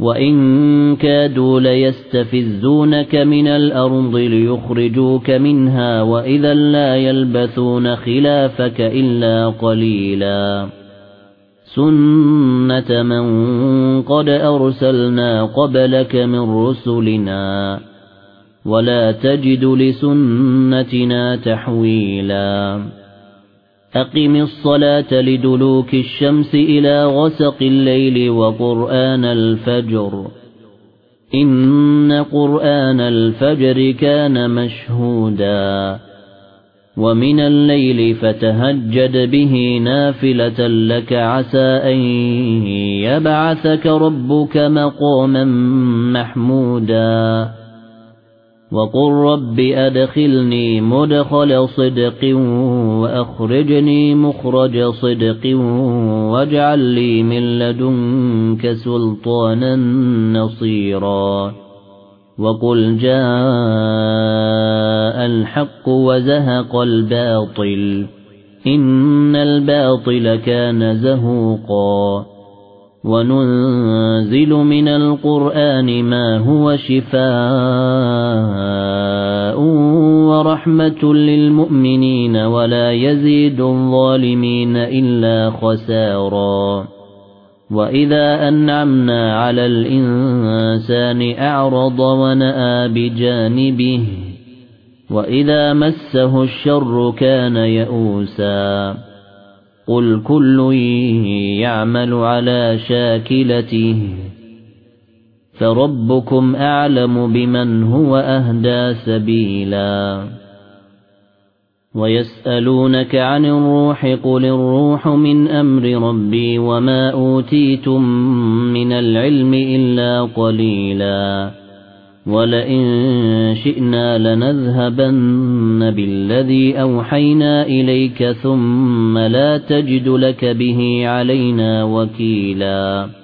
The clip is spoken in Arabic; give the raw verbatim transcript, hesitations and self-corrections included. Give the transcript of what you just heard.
وَإِن كَادُوا لَيَسْتَفِزُّونَكَ مِنَ الْأَرْضِ لِيُخْرِجُوكَ مِنْهَا وَإِذًا لَّا يَلْبَثُونَ خِلَافَكَ إِلَّا قَلِيلًا سُنَّةَ مَن قَدْ أَرْسَلْنَا قَبْلَكَ مِن رُّسُلِنَا وَلَا تَجِدُ لِسُنَّتِنَا تَحْوِيلًا أَقِمِ الصَّلَاةَ لِدُلُوكِ الشَّمْسِ إِلَى غَسَقِ اللَّيْلِ وَقُرْآنَ الْفَجْرِ إِنَّ قُرْآنَ الْفَجْرِ كَانَ مَشْهُودًا وَمِنَ اللَّيْلِ فَتَهَجَّدْ بِهِ نَافِلَةً لَكَ عَسَى أَن يَبْعَثَكَ رَبُّكَ مَقَامًا مَّحْمُودًا وَقُل رَّبِّ أَدْخِلْنِي مُدْخَلَ صِدْقٍ وَأَخْرِجْنِي مُخْرَجَ صِدْقٍ وَاجْعَل لِّي مِن لَّدُنكَ سُلْطَانًا نَّصِيرًا وَقُل جَاءَ الْحَقُّ وَزَهَقَ الْبَاطِلُ إِنَّ الْبَاطِلَ كَانَ زَهُوقًا وَنُنزِلُ مِنَ الْقُرْآنِ مَا هُوَ شِفَاءٌ وَرَحْمَةٌ لِّلْمُؤْمِنِينَ وَلَا يَزِيدُ الظَّالِمِينَ إِلَّا خَسَارًا وَإِذَا أَنْعَمْنَا عَلَى الْإِنسَانِ أَعْرَضَ وَنَأَىٰ بِجَانِبِهِ وَإِذَا مَسَّهُ الشَّرُّ كَانَ يَئُوسًا قُلْ كُلٌّ يَعْمَلُ عَلَى شَاكِلَتِهِ فَرَبُّكُمْ أَعْلَمُ بِمَنْ هُوَ أَهْدَىٰ سَبِيلًا وَيَسْأَلُونَكَ عَنِ الرُّوحِ قُلِ الرُّوحُ مِنْ أَمْرِ رَبِّي وَمَا أُوتِيتُم مِّنَ الْعِلْمِ إِلَّا قَلِيلًا وَلَئِن شِئْنَا لَنَذْهَبَنَّ بِالَّذِي أَوْحَيْنَا إِلَيْكَ ثُمَّ لَا تَجِدُ لَكَ بِهِ عَلَيْنَا وَكِيلًا